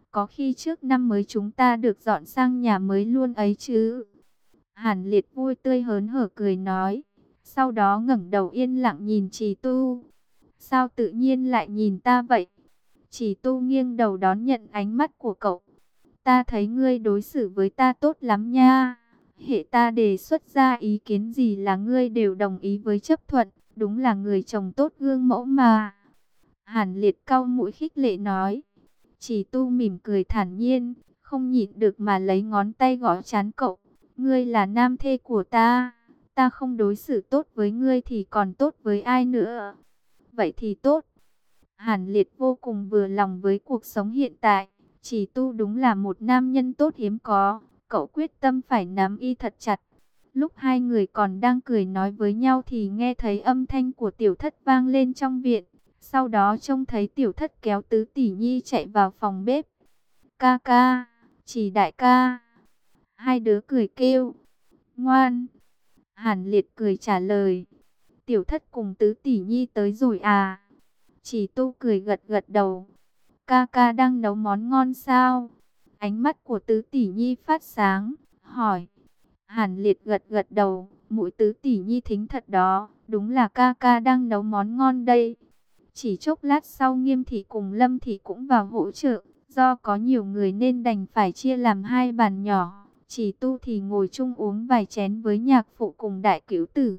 Có khi trước năm mới chúng ta được dọn sang nhà mới luôn ấy chứ. Hàn Liệt vui tươi hớn hở cười nói. Sau đó ngẩng đầu yên lặng nhìn Trì Tu. Sao tự nhiên lại nhìn ta vậy? Trì Tu nghiêng đầu đón nhận ánh mắt của cậu. Ta thấy ngươi đối xử với ta tốt lắm nha. Hệ ta đề xuất ra ý kiến gì là ngươi đều đồng ý với chấp thuận. Đúng là người chồng tốt gương mẫu mà. Hàn Liệt cau mũi khích lệ nói. Chỉ Tu mỉm cười thản nhiên, không nhịn được mà lấy ngón tay gõ trán cậu. Ngươi là nam thê của ta, ta không đối xử tốt với ngươi thì còn tốt với ai nữa. Vậy thì tốt. Hàn Liệt vô cùng vừa lòng với cuộc sống hiện tại. Chỉ Tu đúng là một nam nhân tốt hiếm có, cậu quyết tâm phải nắm y thật chặt. Lúc hai người còn đang cười nói với nhau thì nghe thấy âm thanh của Tiểu Thất vang lên trong viện. Sau đó trông thấy Tiểu Thất kéo Tứ Tỷ Nhi chạy vào phòng bếp. Ca ca, Chỉ đại ca. Hai đứa cười kêu. Ngoan. Hàn Liệt cười trả lời. Tiểu Thất cùng Tứ Tỷ Nhi tới rồi à? Chỉ Tu cười gật gật đầu. Ca ca đang nấu món ngon sao? Ánh mắt của Tứ Tỷ Nhi phát sáng, hỏi. Hàn Liệt gật gật đầu. Mũi Tứ Tỷ Nhi thính thật đó. Đúng là ca ca đang nấu món ngon đây. Chỉ chốc lát sau Nghiêm Thị cùng Lâm Thị cũng vào hỗ trợ. Do có nhiều người nên đành phải chia làm hai bàn nhỏ. Chỉ Tu thì ngồi chung uống vài chén với nhạc phụ cùng đại cữu tử.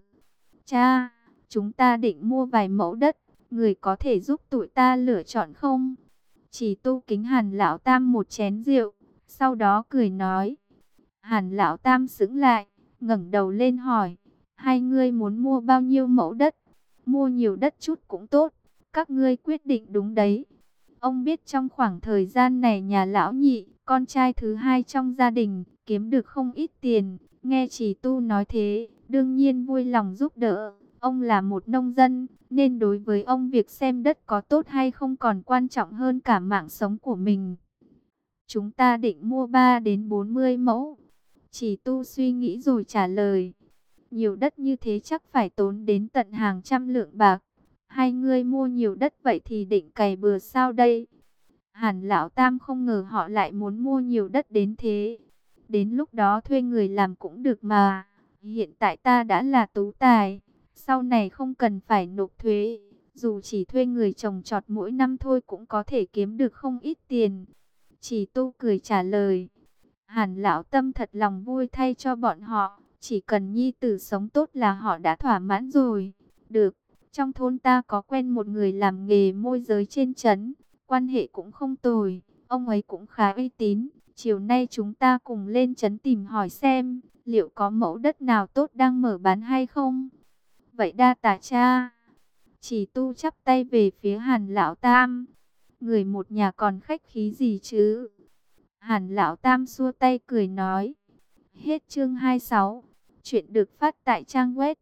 Cha, chúng ta định mua vài mẫu đất. Người có thể giúp tụi ta lựa chọn không? Chỉ Tu kính Hàn Lão Tam một chén rượu. Sau đó cười nói. Hàn Lão Tam sững lại, ngẩng đầu lên hỏi. Hai ngươi muốn mua bao nhiêu mẫu đất? Mua nhiều đất chút cũng tốt. Các ngươi quyết định đúng đấy. Ông biết trong khoảng thời gian này nhà lão nhị, con trai thứ hai trong gia đình, kiếm được không ít tiền. Nghe Chỉ Tu nói thế, đương nhiên vui lòng giúp đỡ. Ông là một nông dân, nên đối với ông việc xem đất có tốt hay không còn quan trọng hơn cả mạng sống của mình. Chúng ta định mua 3 đến 40 mẫu. Chỉ Tu suy nghĩ rồi trả lời. Nhiều đất như thế chắc phải tốn đến tận hàng trăm lượng bạc. Hai người mua nhiều đất vậy thì định cày bừa sao đây? Hàn Lão Tam không ngờ họ lại muốn mua nhiều đất đến thế. Đến lúc đó thuê người làm cũng được mà. Hiện tại ta đã là tú tài. Sau này không cần phải nộp thuế. Dù chỉ thuê người trồng trọt mỗi năm thôi cũng có thể kiếm được không ít tiền. Chỉ Tu cười trả lời. Hàn Lão Tâm thật lòng vui thay cho bọn họ. Chỉ cần nhi tử sống tốt là họ đã thỏa mãn rồi. Được. Trong thôn ta có quen một người làm nghề môi giới trên trấn, quan hệ cũng không tồi, ông ấy cũng khá uy tín. Chiều nay chúng ta cùng lên trấn tìm hỏi xem, liệu có mẫu đất nào tốt đang mở bán hay không? Vậy đa tạ cha. Chỉ Tu chắp tay về phía Hàn Lão Tam. Người một nhà còn khách khí gì chứ? Hàn Lão Tam xua tay cười nói. Hết chương 26. Chuyện được phát tại trang web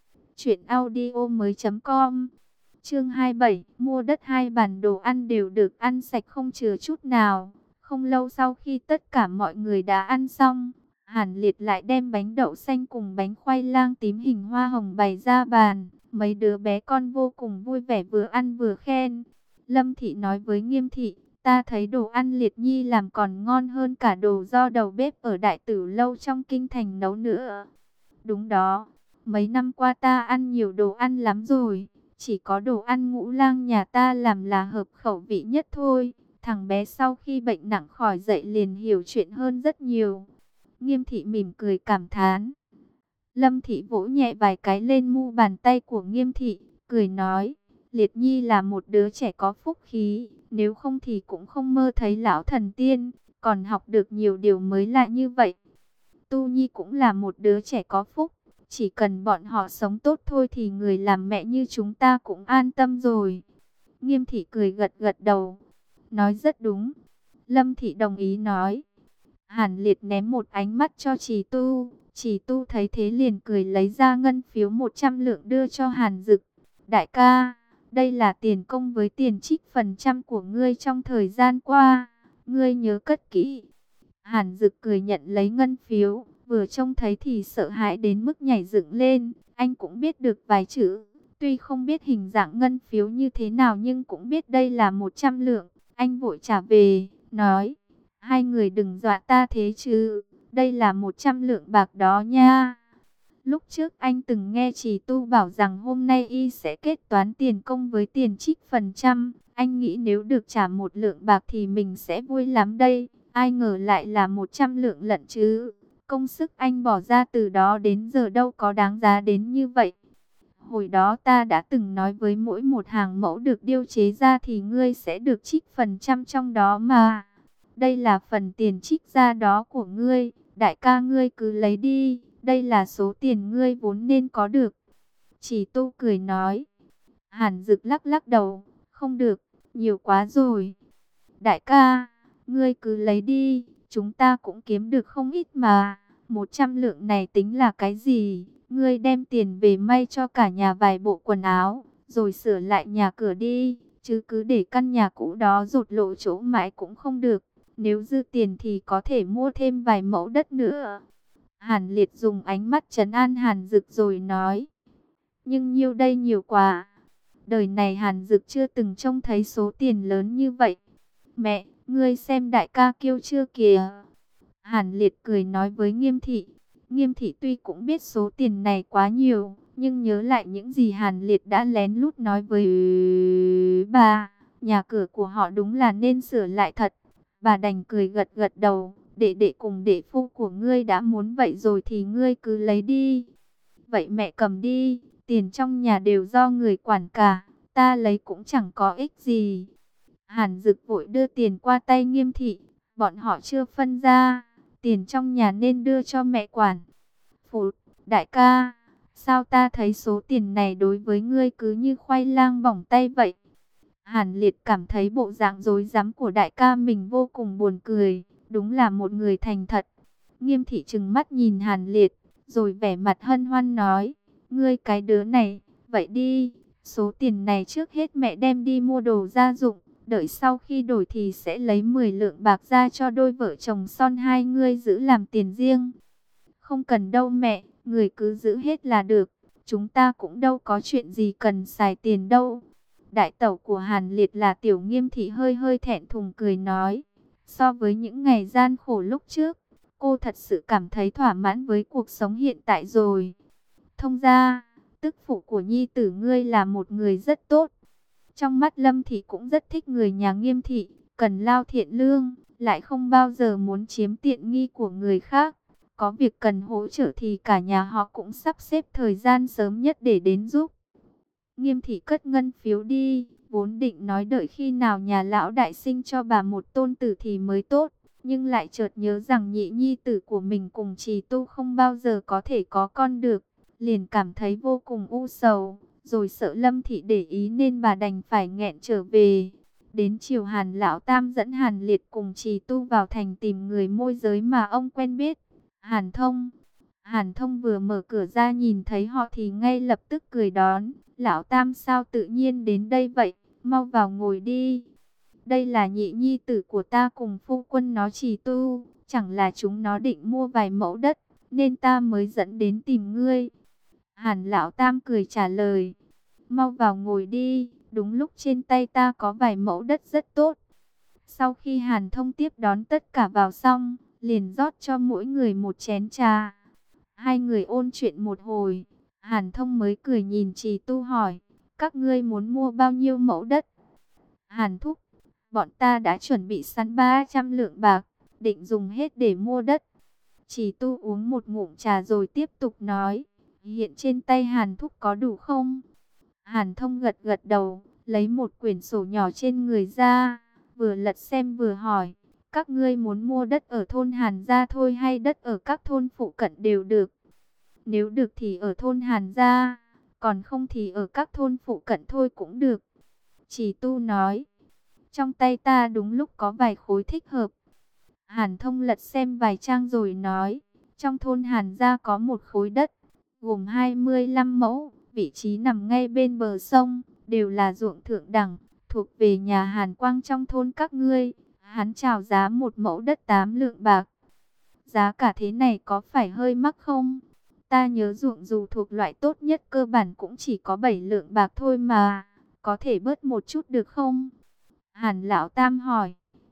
truyệnaudiomoi.com. Chương 27, mua đất hai bản đồ ăn đều được ăn sạch không chừa chút nào. Không lâu sau khi tất cả mọi người đã ăn xong, Hàn Liệt lại đem bánh đậu xanh cùng bánh khoai lang tím hình hoa hồng bày ra bàn. Mấy đứa bé con vô cùng vui vẻ vừa ăn vừa khen. Lâm Thị nói với Nghiêm Thị, ta thấy đồ ăn Liệt Nhi làm còn ngon hơn cả đồ do đầu bếp ở Đại Tử Lâu trong kinh thành nấu nữa. Đúng đó. Mấy năm qua ta ăn nhiều đồ ăn lắm rồi. Chỉ có đồ ăn Ngũ Lang nhà ta làm là hợp khẩu vị nhất thôi. Thằng bé sau khi bệnh nặng khỏi dậy liền hiểu chuyện hơn rất nhiều. Nghiêm Thị mỉm cười cảm thán. Lâm Thị vỗ nhẹ vài cái lên mu bàn tay của Nghiêm Thị, cười nói. Liệt Nhi là một đứa trẻ có phúc khí. Nếu không thì cũng không mơ thấy lão thần tiên. Còn học được nhiều điều mới lạ như vậy. Tu Nhi cũng là một đứa trẻ có phúc. Chỉ cần bọn họ sống tốt thôi thì người làm mẹ như chúng ta cũng an tâm rồi. Nghiêm Thị cười gật gật đầu. Nói rất đúng. Lâm Thị đồng ý nói. Hàn Liệt ném một ánh mắt cho Trì Tu. Trì Tu thấy thế liền cười lấy ra ngân phiếu 100 lượng đưa cho Hàn Dực. Đại ca, đây là tiền công với tiền trích phần trăm của ngươi trong thời gian qua. Ngươi nhớ cất kỹ. Hàn Dực cười nhận lấy ngân phiếu. Vừa trông thấy thì sợ hãi đến mức nhảy dựng lên. Anh cũng biết được vài chữ. Tuy không biết hình dạng ngân phiếu như thế nào nhưng cũng biết đây là 100 lượng. Anh vội trả về, nói. Hai người đừng dọa ta thế chứ, đây là 100 lượng bạc đó nha. Lúc trước anh từng nghe Trì Tu bảo rằng hôm nay y sẽ kết toán tiền công với tiền trích phần trăm. Anh nghĩ nếu được trả 1 lượng bạc thì mình sẽ vui lắm đây. Ai ngờ lại là 100 lượng lận chứ. Công sức anh bỏ ra từ đó đến giờ đâu có đáng giá đến như vậy. Hồi đó ta đã từng nói với mỗi một hàng mẫu được điêu chế ra thì ngươi sẽ được trích phần trăm trong đó mà. Đây là phần tiền trích ra đó của ngươi, đại ca ngươi cứ lấy đi, đây là số tiền ngươi vốn nên có được. Chỉ Tu cười nói. Hàn Dực lắc lắc đầu, không được, nhiều quá rồi. Đại ca, ngươi cứ lấy đi, chúng ta cũng kiếm được không ít mà. 100 lượng này tính là cái gì? Ngươi đem tiền về may cho cả nhà vài bộ quần áo, rồi sửa lại nhà cửa đi, chứ cứ để căn nhà cũ đó rột lộ chỗ mãi cũng không được. Nếu dư tiền thì có thể mua thêm vài mẫu đất nữa. Hàn Liệt dùng ánh mắt trấn an Hàn Dực rồi nói. Nhưng nhiêu đây nhiều quá. Đời này Hàn Dực chưa từng trông thấy số tiền lớn như vậy. Mẹ, ngươi xem đại ca kêu chưa kìa. Hàn Liệt cười nói với Nghiêm Thị. Nghiêm Thị tuy cũng biết số tiền này quá nhiều, nhưng nhớ lại những gì Hàn Liệt đã lén lút nói với bà. Nhà cửa của họ đúng là nên sửa lại thật. Bà đành cười gật gật đầu. Đệ đệ cùng đệ phu của ngươi đã muốn vậy rồi thì ngươi cứ lấy đi. Vậy mẹ cầm đi, tiền trong nhà đều do người quản cả, ta lấy cũng chẳng có ích gì. Hàn Dực vội đưa tiền qua tay Nghiêm Thị, bọn họ chưa phân ra, tiền trong nhà nên đưa cho mẹ quản. Phụt, đại ca, sao ta thấy số tiền này đối với ngươi cứ như khoai lang bỏng tay vậy? Hàn Liệt cảm thấy bộ dạng rối rắm của đại ca mình vô cùng buồn cười, đúng là một người thành thật. Nghiêm Thị trừng mắt nhìn Hàn Liệt, rồi vẻ mặt hân hoan nói, ngươi cái đứa này, vậy đi, số tiền này trước hết mẹ đem đi mua đồ gia dụng, đợi sau khi đổi thì sẽ lấy 10 lượng bạc ra cho đôi vợ chồng son hai ngươi giữ làm tiền riêng. Không cần đâu mẹ, người cứ giữ hết là được, chúng ta cũng đâu có chuyện gì cần xài tiền đâu. Đại tẩu của Hàn Liệt là Tiểu Nghiêm Thị hơi hơi thẹn thùng cười nói, so với những ngày gian khổ lúc trước, cô thật sự cảm thấy thỏa mãn với cuộc sống hiện tại rồi. Thông ra, tức phụ của nhi tử ngươi là một người rất tốt. Trong mắt Lâm Thị cũng rất thích người nhà Nghiêm Thị, cần lao thiện lương, lại không bao giờ muốn chiếm tiện nghi của người khác. Có việc cần hỗ trợ thì cả nhà họ cũng sắp xếp thời gian sớm nhất để đến giúp. Nghiêm Thị cất ngân phiếu đi, vốn định nói đợi khi nào nhà lão đại sinh cho bà một tôn tử thì mới tốt. Nhưng lại chợt nhớ rằng nhị nhi tử của mình cùng Trì Tu không bao giờ có thể có con được. Liền cảm thấy vô cùng u sầu, rồi sợ Lâm Thị để ý nên bà đành phải nghẹn trở về. Đến chiều Hàn Lão Tam dẫn Hàn Liệt cùng Trì Tu vào thành tìm người môi giới mà ông quen biết. Hàn Thông. Hàn Thông vừa mở cửa ra nhìn thấy họ thì ngay lập tức cười đón. Lão Tam sao tự nhiên đến đây vậy? Mau vào ngồi đi. Đây là nhị nhi tử của ta cùng phu quân nó Trì Tu. Chẳng là chúng nó định mua vài mẫu đất, nên ta mới dẫn đến tìm ngươi. Hàn Lão Tam cười trả lời. Mau vào ngồi đi, đúng lúc trên tay ta có vài mẫu đất rất tốt. Sau khi Hàn Thông tiếp đón tất cả vào xong, liền rót cho mỗi người một chén trà. Hai người ôn chuyện một hồi, Hàn Thông mới cười nhìn Trì Tu hỏi, các ngươi muốn mua bao nhiêu mẫu đất? Hàn Thúc, bọn ta đã chuẩn bị sẵn 300 lượng bạc, định dùng hết để mua đất. Trì Tu uống một ngụm trà rồi tiếp tục nói, hiện trên tay Hàn Thúc có đủ không? Hàn Thông gật gật đầu, lấy một quyển sổ nhỏ trên người ra, vừa lật xem vừa hỏi, các ngươi muốn mua đất ở thôn Hàn Gia thôi hay đất ở các thôn phụ cận đều được? Nếu được thì ở thôn Hàn Gia, còn không thì ở các thôn phụ cận thôi cũng được. Trì Tu nói, trong tay ta đúng lúc có vài khối thích hợp. Hàn Thông lật xem vài trang rồi nói, trong thôn Hàn Gia có một khối đất, gồm 25 mẫu, vị trí nằm ngay bên bờ sông, đều là ruộng thượng đẳng, thuộc về nhà Hàn Quang trong thôn các ngươi. Hắn chào giá một mẫu đất 8 lượng bạc. Giá cả thế này có phải hơi mắc không? Ta nhớ ruộng dù thuộc loại tốt nhất cơ bản cũng chỉ có 7 lượng bạc thôi mà, có thể bớt một chút được không? Hàn Lão Tam hỏi.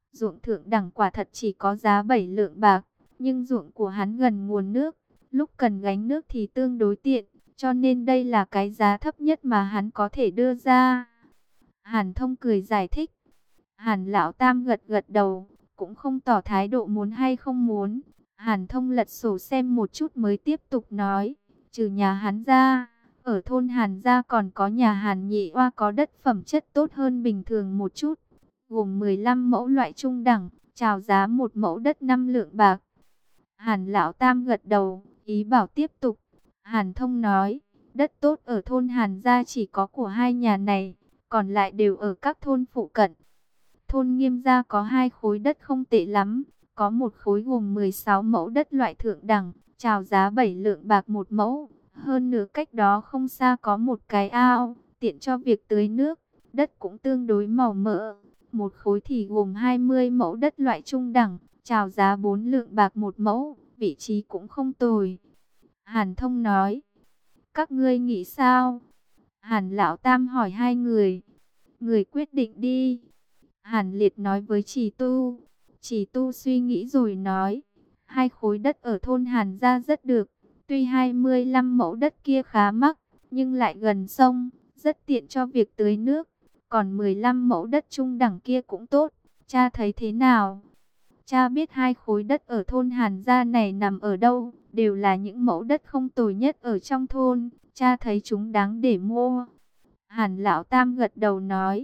Ruộng thượng đẳng quả thật chỉ có giá 7 lượng bạc, nhưng ruộng của hắn gần nguồn nước, lúc cần gánh nước thì tương đối tiện, cho nên đây là cái giá thấp nhất mà hắn có thể đưa ra. Hàn Thông cười giải thích. Hàn Lão Tam gật gật đầu, cũng không tỏ thái độ muốn hay không muốn. Hàn Thông lật sổ xem một chút mới tiếp tục nói, trừ nhà hắn ra, ở thôn Hàn gia còn có nhà Hàn Nhị Oa có đất phẩm chất tốt hơn bình thường một chút, gồm 15 mẫu loại trung đẳng, chào giá một mẫu đất 5 lượng bạc. Hàn Lão Tam gật đầu, ý bảo tiếp tục. Hàn Thông nói, đất tốt ở thôn Hàn gia chỉ có của hai nhà này, còn lại đều ở các thôn phụ cận. Thôn Nghiêm gia có 2 khối đất không tệ lắm, có một khối gồm 16 mẫu đất loại thượng đẳng, chào giá 7 lượng bạc một mẫu. Hơn nữa cách đó không xa có một cái ao, tiện cho việc tưới nước, đất cũng tương đối màu mỡ. Một khối thì gồm 20 mẫu đất loại trung đẳng, chào giá 4 lượng bạc một mẫu, vị trí cũng không tồi. Hàn Thông nói, các ngươi nghĩ sao? Hàn Lão Tam hỏi hai người. Người quyết định đi. Hàn Liệt nói với Trì Tu. Trì Tu suy nghĩ rồi nói, 2 khối đất ở thôn Hàn gia rất được. Tuy 25 mẫu đất kia khá mắc, nhưng lại gần sông, rất tiện cho việc tưới nước. Còn 15 mẫu đất trung đẳng kia cũng tốt. Cha thấy thế nào? Cha biết 2 khối đất ở thôn Hàn gia này nằm ở đâu, đều là những mẫu đất không tồi nhất ở trong thôn. Cha thấy chúng đáng để mua. Hàn Lão Tam gật đầu nói,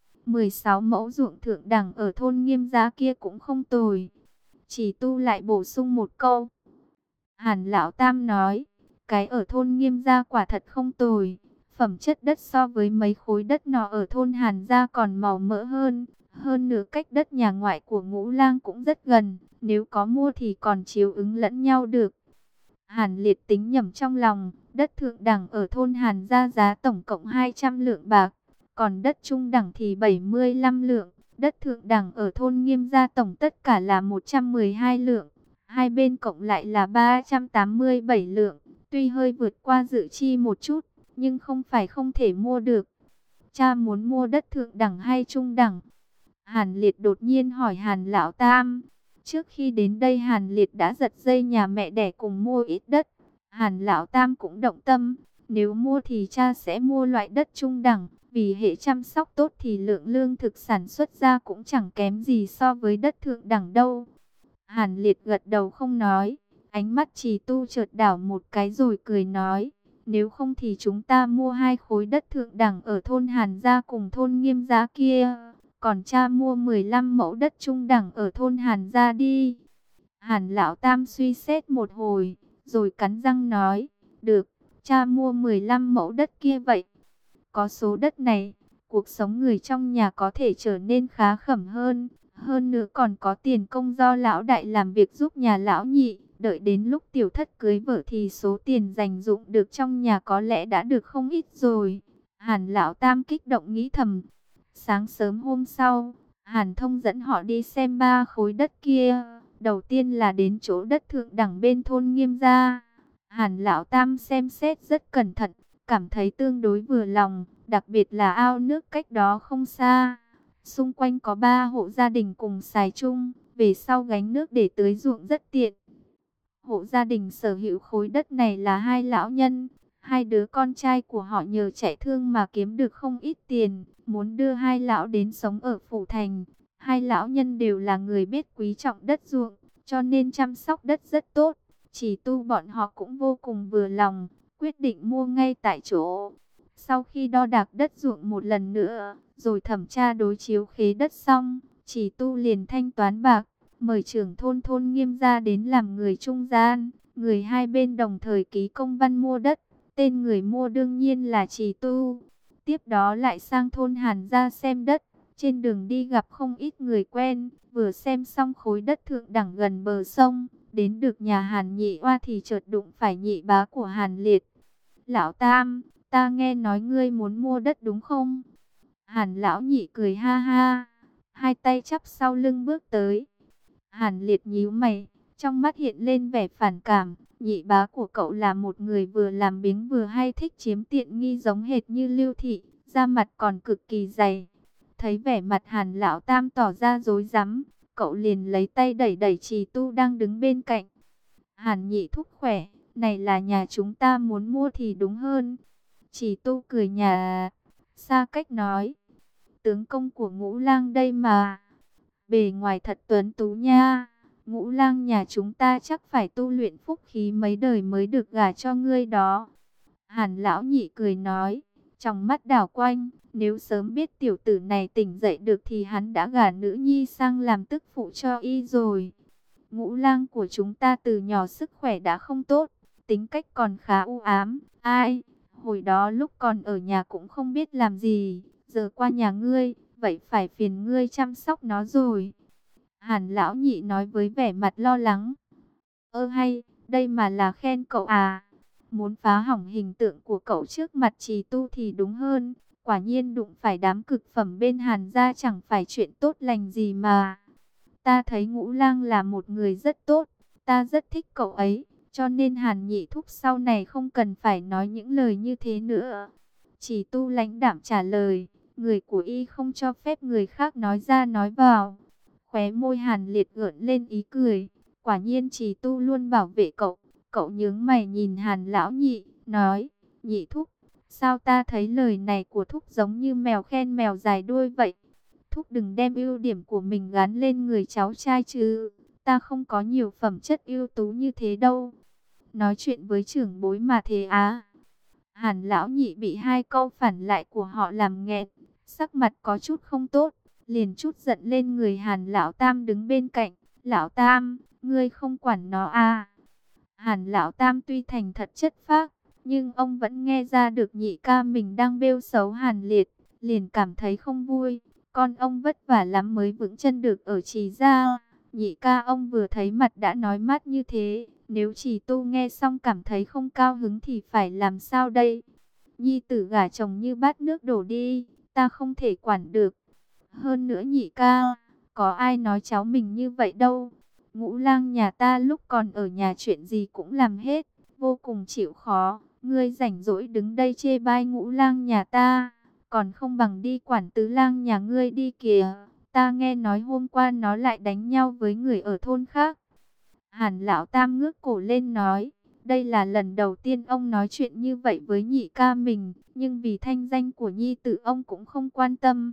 16 mẫu ruộng thượng đẳng ở thôn Nghiêm gia kia cũng không tồi. Chỉ Tu lại bổ sung một câu. Hàn Lão Tam nói, cái ở thôn Nghiêm gia quả thật không tồi. Phẩm chất đất so với mấy khối đất nọ ở thôn Hàn gia còn màu mỡ hơn. Hơn nữa cách đất nhà ngoại của Ngũ Lang cũng rất gần. Nếu có mua thì còn chiếu ứng lẫn nhau được. Hàn Liệt tính nhẩm trong lòng, đất thượng đẳng ở thôn Hàn gia giá tổng cộng 200 lượng bạc, còn đất trung đẳng thì 75 lượng, đất thượng đẳng ở thôn Nghiêm gia tổng tất cả là 112 lượng, hai bên cộng lại là 387 lượng, tuy hơi vượt qua dự chi một chút, nhưng không phải không thể mua được. Cha muốn mua đất thượng đẳng hay trung đẳng? Hàn Liệt đột nhiên hỏi Hàn Lão Tam. Trước khi đến đây Hàn Liệt đã giật dây nhà mẹ đẻ cùng mua ít đất. Hàn Lão Tam cũng động tâm. Nếu mua thì cha sẽ mua loại đất trung đẳng. Vì hệ chăm sóc tốt thì lượng lương thực sản xuất ra cũng chẳng kém gì so với đất thượng đẳng đâu. Hàn Liệt gật đầu không nói. Ánh mắt Trì Tu chợt đảo một cái rồi cười nói. Nếu không thì chúng ta mua 2 khối đất thượng đẳng ở thôn Hàn gia cùng thôn Nghiêm gia kia. Còn cha mua 15 mẫu đất trung đẳng ở thôn Hàn gia đi. Hàn Lão Tam suy xét một hồi, rồi cắn răng nói, được, cha mua 15 mẫu đất kia vậy. Có số đất này, cuộc sống người trong nhà có thể trở nên khá khẩm hơn. Hơn nữa còn có tiền công do lão đại làm việc giúp nhà lão nhị. Đợi đến lúc tiểu thất cưới vợ thì số tiền dành dụng được trong nhà có lẽ đã được không ít rồi. Hàn Lão Tam kích động nghĩ thầm. Sáng sớm hôm sau, Hàn Thông dẫn họ đi xem 3 khối đất kia. Đầu tiên là đến chỗ đất thượng đẳng bên thôn Nghiêm gia. Hàn Lão Tam xem xét rất cẩn thận, cảm thấy tương đối vừa lòng, đặc biệt là ao nước cách đó không xa. Xung quanh có 3 hộ gia đình cùng xài chung, về sau gánh nước để tưới ruộng rất tiện. Hộ gia đình sở hữu khối đất này là 2 lão nhân. 2 đứa con trai của họ nhờ chạy thương mà kiếm được không ít tiền, muốn đưa 2 lão đến sống ở phủ thành. 2 lão nhân đều là người biết quý trọng đất ruộng, cho nên chăm sóc đất rất tốt. Chỉ Tu bọn họ cũng vô cùng vừa lòng, quyết định mua ngay tại chỗ. Sau khi đo đạc đất ruộng một lần nữa, rồi thẩm tra đối chiếu khế đất xong, Chỉ Tu liền thanh toán bạc, mời trưởng thôn Nghiêm gia đến làm người trung gian. Người hai bên đồng thời ký công văn mua đất. Tên người mua đương nhiên là Trì Tu. Tiếp đó lại sang thôn Hàn gia xem đất. Trên đường đi gặp không ít người quen. Vừa xem xong khối đất thượng đẳng gần bờ sông, đến được nhà Hàn Nhị Oa thì chợt đụng phải nhị bá của Hàn Liệt. Lão Tam, ta nghe nói ngươi muốn mua đất đúng không? Hàn Lão Nhị cười ha ha, hai tay chắp sau lưng bước tới. Hàn Liệt nhíu mày, trong mắt hiện lên vẻ phản cảm. Nhị bá của cậu là một người vừa làm biếng vừa hay thích chiếm tiện nghi giống hệt như Lưu Thị, da mặt còn cực kỳ dày. Thấy vẻ mặt Hàn Lão Tam tỏ ra rối rắm, cậu liền lấy tay đẩy đẩy Trì Tu đang đứng bên cạnh. Hàn nhị thúc khỏe, này là nhà chúng ta muốn mua thì đúng hơn. Trì Tu cười nhà, xa cách nói, tướng công của Ngũ Lang đây mà, bề ngoài thật tuấn tú nha. Ngũ Lang nhà chúng ta chắc phải tu luyện phúc khí mấy đời mới được gả cho ngươi đó. Hàn lão nhị cười nói, trong mắt đảo quanh, nếu sớm biết tiểu tử này tỉnh dậy được thì hắn đã gả nữ nhi sang làm tức phụ cho y rồi. Ngũ Lang của chúng ta từ nhỏ sức khỏe đã không tốt, tính cách còn khá u ám. Ai, hồi đó lúc còn ở nhà cũng không biết làm gì, giờ qua nhà ngươi, vậy phải phiền ngươi chăm sóc nó rồi. Hàn lão nhị nói với vẻ mặt lo lắng. Ơ hay, đây mà là khen cậu à? Muốn phá hỏng hình tượng của cậu trước mặt Trì Tu thì đúng hơn. Quả nhiên đụng phải đám cực phẩm bên Hàn gia chẳng phải chuyện tốt lành gì mà. Ta thấy Ngũ Lang là một người rất tốt, ta rất thích cậu ấy, cho nên Hàn nhị thúc sau này không cần phải nói những lời như thế nữa. Trì Tu lãnh đạm trả lời, người của y không cho phép người khác nói ra nói vào. Khóe môi Hàn Liệt gợn lên ý cười, quả nhiên Trì Tu luôn bảo vệ cậu. Cậu nhướng mày nhìn Hàn lão nhị, nói, nhị thúc, sao ta thấy lời này của thúc giống như mèo khen mèo dài đuôi vậy? Thúc đừng đem ưu điểm của mình gán lên người cháu trai chứ, ta không có nhiều phẩm chất ưu tú như thế đâu. Nói chuyện với trưởng bối mà thế á. Hàn lão nhị bị hai câu phản lại của họ làm nghẹn, sắc mặt có chút không tốt, liền chút giận lên người Hàn lão tam đứng bên cạnh. Lão tam, ngươi không quản nó à? Hàn lão tam tuy thành thật chất phác, nhưng ông vẫn nghe ra được nhị ca mình đang bêu xấu Hàn Liệt, liền cảm thấy không vui. Con ông vất vả lắm mới vững chân được ở Trì gia. Nhị ca ông vừa thấy mặt đã nói mát như thế, nếu Trì Tu nghe xong cảm thấy không cao hứng thì phải làm sao đây? Nhi tử gả chồng như bát nước đổ đi, ta không thể quản được. Hơn nữa nhị ca, có ai nói cháu mình như vậy đâu. Ngũ Lang nhà ta lúc còn ở nhà chuyện gì cũng làm hết, vô cùng chịu khó. Ngươi rảnh rỗi đứng đây chê bai Ngũ Lang nhà ta, còn không bằng đi quản Tứ Lang nhà ngươi đi kìa. Ta nghe nói hôm qua nó lại đánh nhau với người ở thôn khác. Hàn lão tam ngước cổ lên nói, đây là lần đầu tiên ông nói chuyện như vậy với nhị ca mình, nhưng vì thanh danh của nhi tử ông cũng không quan tâm.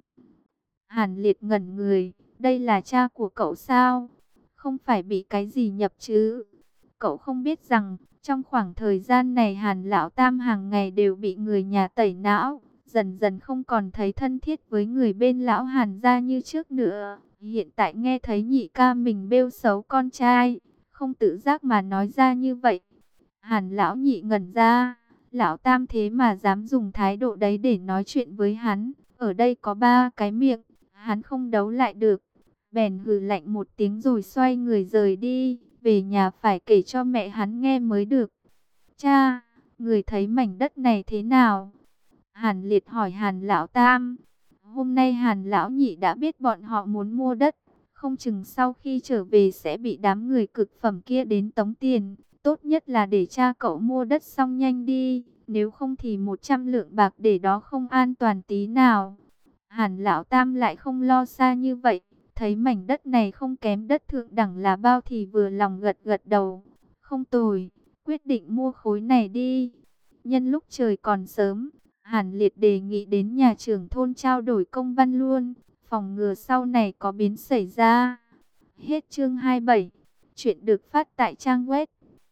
Hàn Liệt ngẩn người, đây là cha của cậu sao? Không phải bị cái gì nhập chứ? Cậu không biết rằng, trong khoảng thời gian này Hàn lão tam hàng ngày đều bị người nhà tẩy não, dần dần không còn thấy thân thiết với người bên lão Hàn gia như trước nữa. Hiện tại nghe thấy nhị ca mình bêu xấu con trai, không tự giác mà nói ra như vậy. Hàn lão nhị ngẩn ra, lão tam thế mà dám dùng thái độ đấy để nói chuyện với hắn. Ở đây có ba cái miệng, hắn không đấu lại được. Bèn hừ lạnh một tiếng rồi xoay người rời đi, về nhà phải kể cho mẹ hắn nghe mới được. Cha, người thấy mảnh đất này thế nào? Hàn Liệt hỏi Hàn lão tam. Hôm nay Hàn lão nhị đã biết bọn họ muốn mua đất, không chừng sau khi trở về sẽ bị đám người cực phẩm kia đến tống tiền. Tốt nhất là để cha cậu mua đất xong nhanh đi, nếu không thì 100 lượng bạc để đó không an toàn tí nào. Hàn lão tam lại không lo xa như vậy, thấy mảnh đất này không kém đất thượng đẳng là bao thì vừa lòng gật gật đầu. Không tồi, quyết định mua khối này đi. Nhân lúc trời còn sớm, Hàn Liệt đề nghị đến nhà trưởng thôn trao đổi công văn luôn, phòng ngừa sau này có biến xảy ra. Hết chương 27, chuyện được phát tại trang web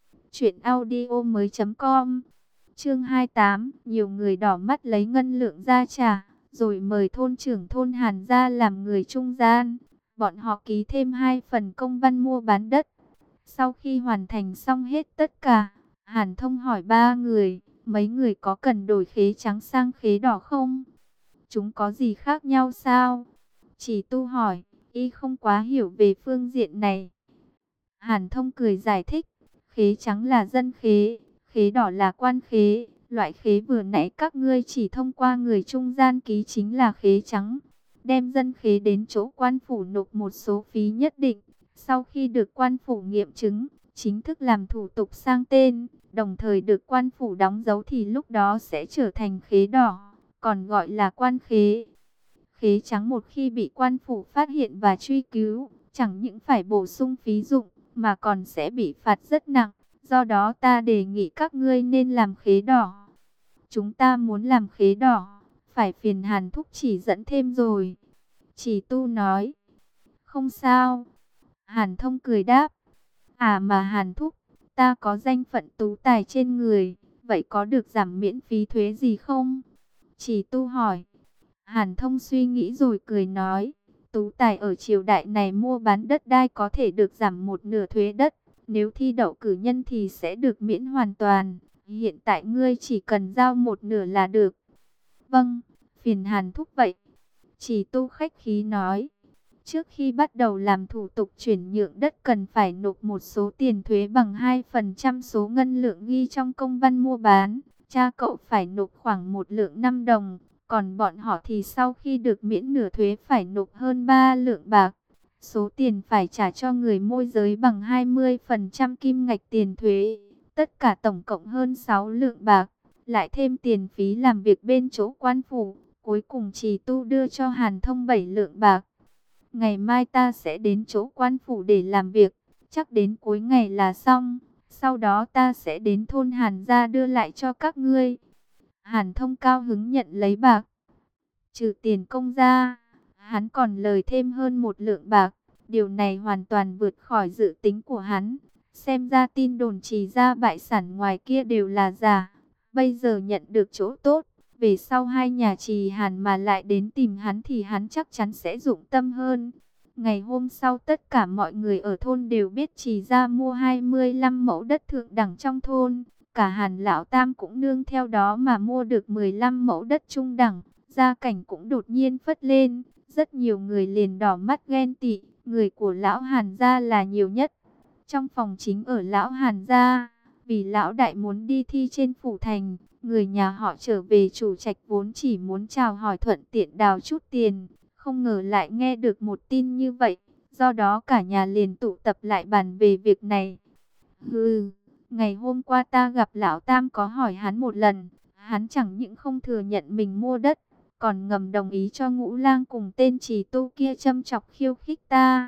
truyệnaudiomoi.com. Chương 28, nhiều người đỏ mắt lấy ngân lượng ra trả, rồi mời thôn trưởng thôn Hàn ra làm người trung gian. Bọn họ ký thêm 2 phần công văn mua bán đất. Sau khi hoàn thành xong hết tất cả, Hàn Thông hỏi 3 người, mấy người có cần đổi khế trắng sang khế đỏ không? Chúng có gì khác nhau sao? Chỉ Tu hỏi, y không quá hiểu về phương diện này. Hàn Thông cười giải thích, khế trắng là dân khế, khế đỏ là quan khế. Loại khế vừa nãy các ngươi chỉ thông qua người trung gian ký chính là khế trắng. Đem dân khế đến chỗ quan phủ nộp một số phí nhất định. Sau khi được quan phủ nghiệm chứng, chính thức làm thủ tục sang tên, đồng thời được quan phủ đóng dấu thì lúc đó sẽ trở thành khế đỏ, còn gọi là quan khế. Khế trắng một khi bị quan phủ phát hiện và truy cứu, chẳng những phải bổ sung phí dụng, mà còn sẽ bị phạt rất nặng. Do đó ta đề nghị các ngươi nên làm khế đỏ. Chúng ta muốn làm khế đỏ, phải phiền Hàn thúc chỉ dẫn thêm rồi. Chỉ tu nói, không sao. Hàn Thông cười đáp, à mà Hàn thúc, ta có danh phận tú tài trên người, vậy có được giảm miễn phí thuế gì không? Chỉ tu hỏi. Hàn Thông suy nghĩ rồi cười nói, tú tài ở triều đại này mua bán đất đai có thể được giảm một nửa thuế đất. Nếu thi đậu cử nhân thì sẽ được miễn hoàn toàn. Hiện tại ngươi chỉ cần giao một nửa là được. Vâng, phiền Hàn thúc vậy. Chỉ tu khách khí nói. Trước khi bắt đầu làm thủ tục chuyển nhượng đất cần phải nộp một số tiền thuế bằng 2% số ngân lượng ghi trong công văn mua bán. Cha cậu phải nộp khoảng 1 lượng 5 đồng. Còn bọn họ thì sau khi được miễn nửa thuế phải nộp hơn 3 lượng bạc. Số tiền phải trả cho người môi giới bằng 20% kim ngạch tiền thuế. Tất cả tổng cộng hơn 6 lượng bạc. Lại thêm tiền phí làm việc bên chỗ quan phủ. Cuối cùng Trì Tu đưa cho Hàn Thông 7 lượng bạc. Ngày mai ta sẽ đến chỗ quan phủ để làm việc. Chắc đến cuối ngày là xong. Sau đó ta sẽ đến thôn Hàn gia đưa lại cho các ngươi. Hàn Thông cao hứng nhận lấy bạc. Trừ tiền công ra, hắn còn lời thêm hơn 1 lượng bạc. Điều này hoàn toàn vượt khỏi dự tính của hắn. Xem ra tin đồn Trì gia bại sản ngoài kia đều là giả. Bây giờ nhận được chỗ tốt, về sau hai nhà Trì Hàn mà lại đến tìm hắn thì hắn chắc chắn sẽ dụng tâm hơn. Ngày hôm sau tất cả mọi người ở thôn đều biết Trì gia mua 25 mẫu đất thượng đẳng trong thôn. Cả Hàn Lão Tam cũng nương theo đó mà mua được 15 mẫu đất trung đẳng. Gia cảnh cũng đột nhiên phất lên. Rất nhiều người liền đỏ mắt ghen tị. Người của Lão Hàn gia là nhiều nhất. Trong phòng chính ở Lão Hàn gia, vì Lão Đại muốn đi thi trên phủ thành, người nhà họ trở về chủ trạch vốn chỉ muốn chào hỏi thuận tiện đào chút tiền. Không ngờ lại nghe được một tin như vậy. Do đó cả nhà liền tụ tập lại bàn về việc này. Ngày hôm qua ta gặp Lão Tam có hỏi hắn một lần. Hắn chẳng những không thừa nhận mình mua đất, còn ngầm đồng ý cho Ngũ Lang cùng tên Trì Tu kia châm chọc khiêu khích ta.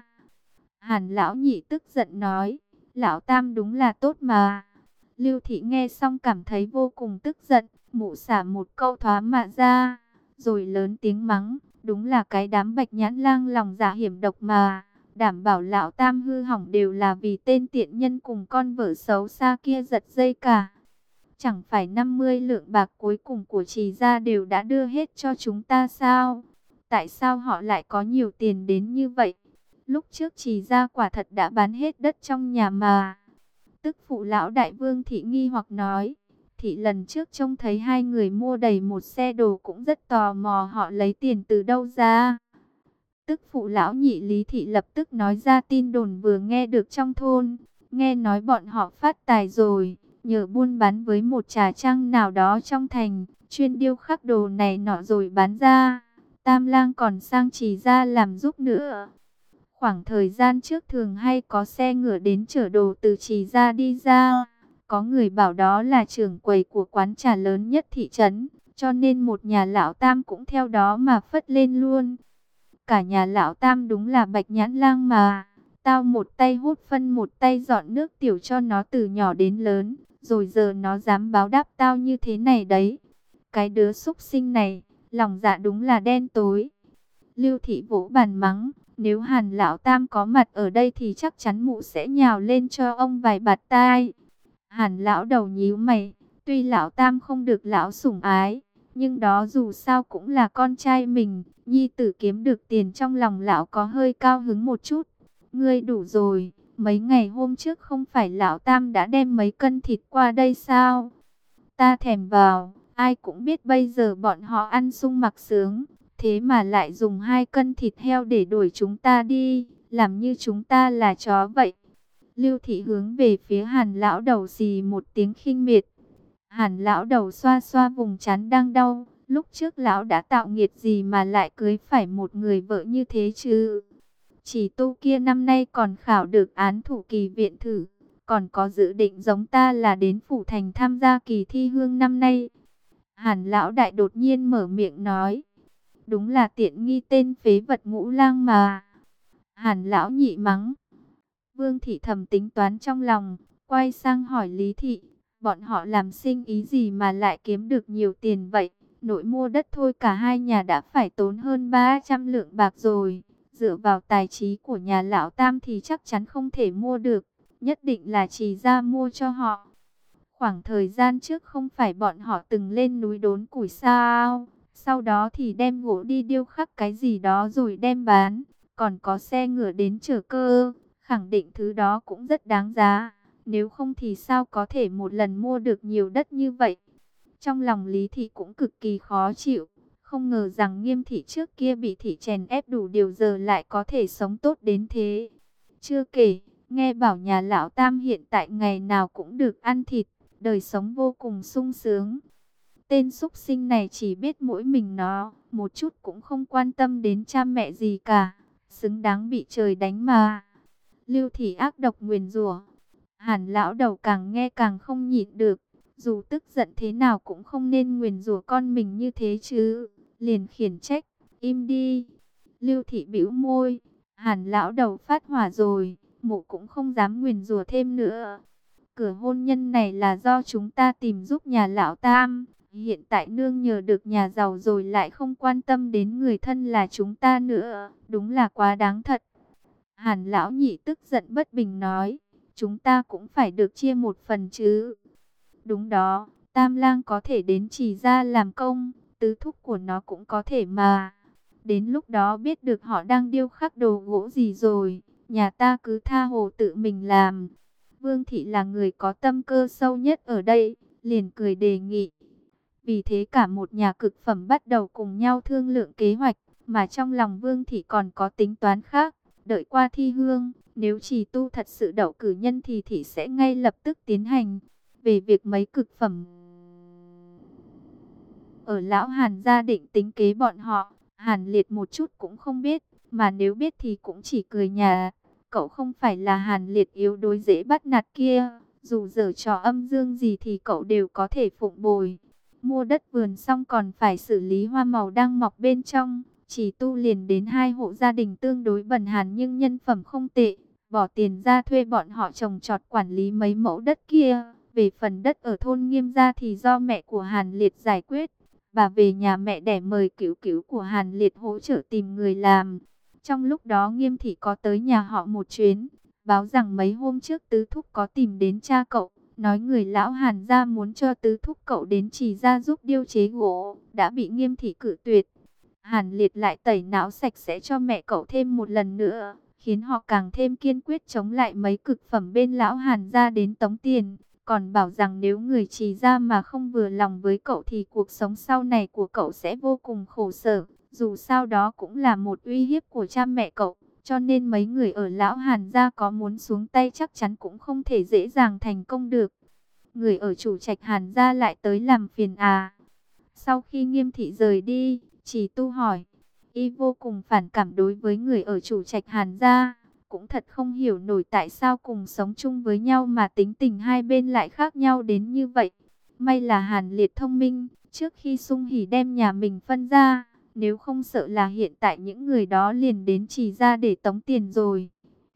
Hàn Lão Nhị tức giận nói, Lão Tam đúng là tốt mà. Lưu Thị nghe xong cảm thấy vô cùng tức giận, mụ xả một câu thoá mạ ra, rồi lớn tiếng mắng, đúng là cái đám Bạch Nhãn Lang lòng dạ hiểm độc mà. Đảm bảo Lão Tam hư hỏng đều là vì tên tiện nhân cùng con vợ xấu xa kia giật dây cả. Chẳng phải 50 lượng bạc cuối cùng của Trì gia đều đã đưa hết cho chúng ta sao? Tại sao họ lại có nhiều tiền đến như vậy? Lúc trước Trì gia quả thật đã bán hết đất trong nhà mà. Tức phụ Lão Đại Vương Thị nghi hoặc nói. Thị lần trước trông thấy hai người mua đầy một xe đồ cũng rất tò mò họ lấy tiền từ đâu ra. Tức phụ Lão Nhị Lý Thị lập tức nói ra tin đồn vừa nghe được trong thôn. Nghe nói bọn họ phát tài rồi, nhờ buôn bán với một trà trang nào đó trong thành, chuyên điêu khắc đồ này nọ rồi bán ra. Tam Lang còn sang Trì gia làm giúp nữa. Khoảng thời gian trước thường hay có xe ngựa đến chở đồ từ Trì gia đi ra. Có người bảo đó là trưởng quầy của quán trà lớn nhất thị trấn, cho nên một nhà Lão Tam cũng theo đó mà phất lên luôn. Cả nhà Lão Tam đúng là Bạch Nhãn Lang mà. Tao một tay hút phân một tay dọn nước tiểu cho nó từ nhỏ đến lớn, rồi giờ nó dám báo đáp tao như thế này đấy. Cái đứa súc sinh này, lòng dạ đúng là đen tối. Lưu Thị vỗ bàn mắng, nếu Hàn Lão Tam có mặt ở đây thì chắc chắn mụ sẽ nhào lên cho ông vài bạt tai. Hàn Lão đầu nhíu mày, tuy Lão Tam không được Lão sủng ái, nhưng đó dù sao cũng là con trai mình, nhi tử kiếm được tiền trong lòng Lão có hơi cao hứng một chút. Ngươi đủ rồi, mấy ngày hôm trước không phải Lão Tam đã đem mấy cân thịt qua đây sao? Ta thèm vào, ai cũng biết bây giờ bọn họ ăn sung mặc sướng, thế mà lại dùng 2 cân thịt heo để đuổi chúng ta đi, làm như chúng ta là chó vậy. Lưu Thị hướng về phía Hàn Lão đầu xì một tiếng khinh miệt. Hàn Lão đầu xoa xoa vùng trán đang đau, lúc trước Lão đã tạo nghiệt gì mà lại cưới phải một người vợ như thế chứ? Chỉ Tu kia năm nay còn khảo được án thủ kỳ viện thử, còn có dự định giống ta là đến phủ thành tham gia kỳ thi hương năm nay. Hàn Lão đại đột nhiên mở miệng nói, đúng là tiện nghi tên phế vật Ngũ Lang mà. Hàn lão nhị mắng. Vương thị thầm tính toán trong lòng, quay sang hỏi Lý thị, bọn họ làm sinh ý gì mà lại kiếm được nhiều tiền vậy? Nội mua đất thôi cả hai nhà đã phải tốn hơn 300 lượng bạc rồi. Dựa vào tài trí của nhà lão Tam thì chắc chắn không thể mua được, nhất định là Trì gia mua cho họ. Khoảng thời gian trước không phải bọn họ từng lên núi đốn củi sao? Sau đó thì đem gỗ đi điêu khắc cái gì đó rồi đem bán, còn có xe ngựa đến chở cơ, khẳng định thứ đó cũng rất đáng giá. Nếu không thì sao có thể một lần mua được nhiều đất như vậy? Trong lòng Lý thị cũng cực kỳ khó chịu, không ngờ rằng Nghiêm thị trước kia bị thị chèn ép đủ điều giờ lại có thể sống tốt đến thế. Chưa kể, nghe bảo nhà lão Tam hiện tại ngày nào cũng được ăn thịt, đời sống vô cùng sung sướng. Tên súc sinh này chỉ biết mỗi mình nó, một chút cũng không quan tâm đến cha mẹ gì cả, xứng đáng bị trời đánh mà. Lưu thị ác độc nguyền rủa. Hàn lão đầu càng nghe càng không nhịn được, dù tức giận thế nào cũng không nên nguyền rủa con mình như thế chứ, liền khiển trách, im đi. Lưu thị bĩu môi, Hàn lão đầu phát hỏa rồi, mụ cũng không dám nguyền rủa thêm nữa. Cửa hôn nhân này là do chúng ta tìm giúp nhà lão Tam, hiện tại nương nhờ được nhà giàu rồi lại không quan tâm đến người thân là chúng ta nữa, đúng là quá đáng thật. Hàn lão nhị tức giận bất bình nói, chúng ta cũng phải được chia một phần chứ. Đúng đó, Tam lang có thể đến Trì gia làm công, tứ thúc của nó cũng có thể mà. Đến lúc đó biết được họ đang điêu khắc đồ gỗ gì rồi, nhà ta cứ tha hồ tự mình làm. Vương thị là người có tâm cơ sâu nhất ở đây, liền cười đề nghị. Vì thế cả một nhà cực phẩm bắt đầu cùng nhau thương lượng kế hoạch, mà trong lòng Vương thị còn có tính toán khác. Đợi qua thi hương, nếu Trì Tu thật sự đậu cử nhân thì thị sẽ ngay lập tức tiến hành. Về việc mấy cực phẩm ở lão Hàn gia định tính kế bọn họ, Hàn Liệt một chút cũng không biết, mà nếu biết thì cũng chỉ cười nhà. Cậu không phải là Hàn Liệt yếu đuối dễ bắt nạt kia, dù giở trò âm dương gì thì cậu đều có thể phụng bồi. Mua đất vườn xong còn phải xử lý hoa màu đang mọc bên trong. Chỉ Tu liền đến hai hộ gia đình tương đối bần hàn nhưng nhân phẩm không tệ, bỏ tiền ra thuê bọn họ trồng trọt quản lý mấy mẫu đất kia. Về phần đất ở thôn Nghiêm gia thì do mẹ của Hàn Liệt giải quyết. Bà về nhà mẹ đẻ mời cứu cứu của Hàn Liệt hỗ trợ tìm người làm. Trong lúc đó Nghiêm thị có tới nhà họ một chuyến, báo rằng mấy hôm trước tứ thúc có tìm đến cha cậu, nói người lão Hàn gia muốn cho tứ thúc cậu đến Trì gia giúp điêu chế gỗ, đã bị Nghiêm thị cự tuyệt. Hàn Liệt lại tẩy não sạch sẽ cho mẹ cậu thêm một lần nữa, khiến họ càng thêm kiên quyết chống lại mấy cực phẩm bên lão Hàn gia đến tống tiền. Còn bảo rằng nếu người Trì gia mà không vừa lòng với cậu thì cuộc sống sau này của cậu sẽ vô cùng khổ sở. Dù sao đó cũng là một uy hiếp của cha mẹ cậu, cho nên mấy người ở lão Hàn gia có muốn xuống tay chắc chắn cũng không thể dễ dàng thành công được. Người ở chủ trạch Hàn gia lại tới làm phiền à? Sau khi Nghiêm thị rời đi, Trì Tu hỏi, y vô cùng phản cảm đối với người ở chủ trạch Hàn gia. Cũng thật không hiểu nổi tại sao cùng sống chung với nhau mà tính tình hai bên lại khác nhau đến như vậy. May là Hàn Liệt thông minh, trước khi Sung Hỉ đem nhà mình phân ra, nếu không sợ là hiện tại những người đó liền đến Trì gia để tống tiền rồi.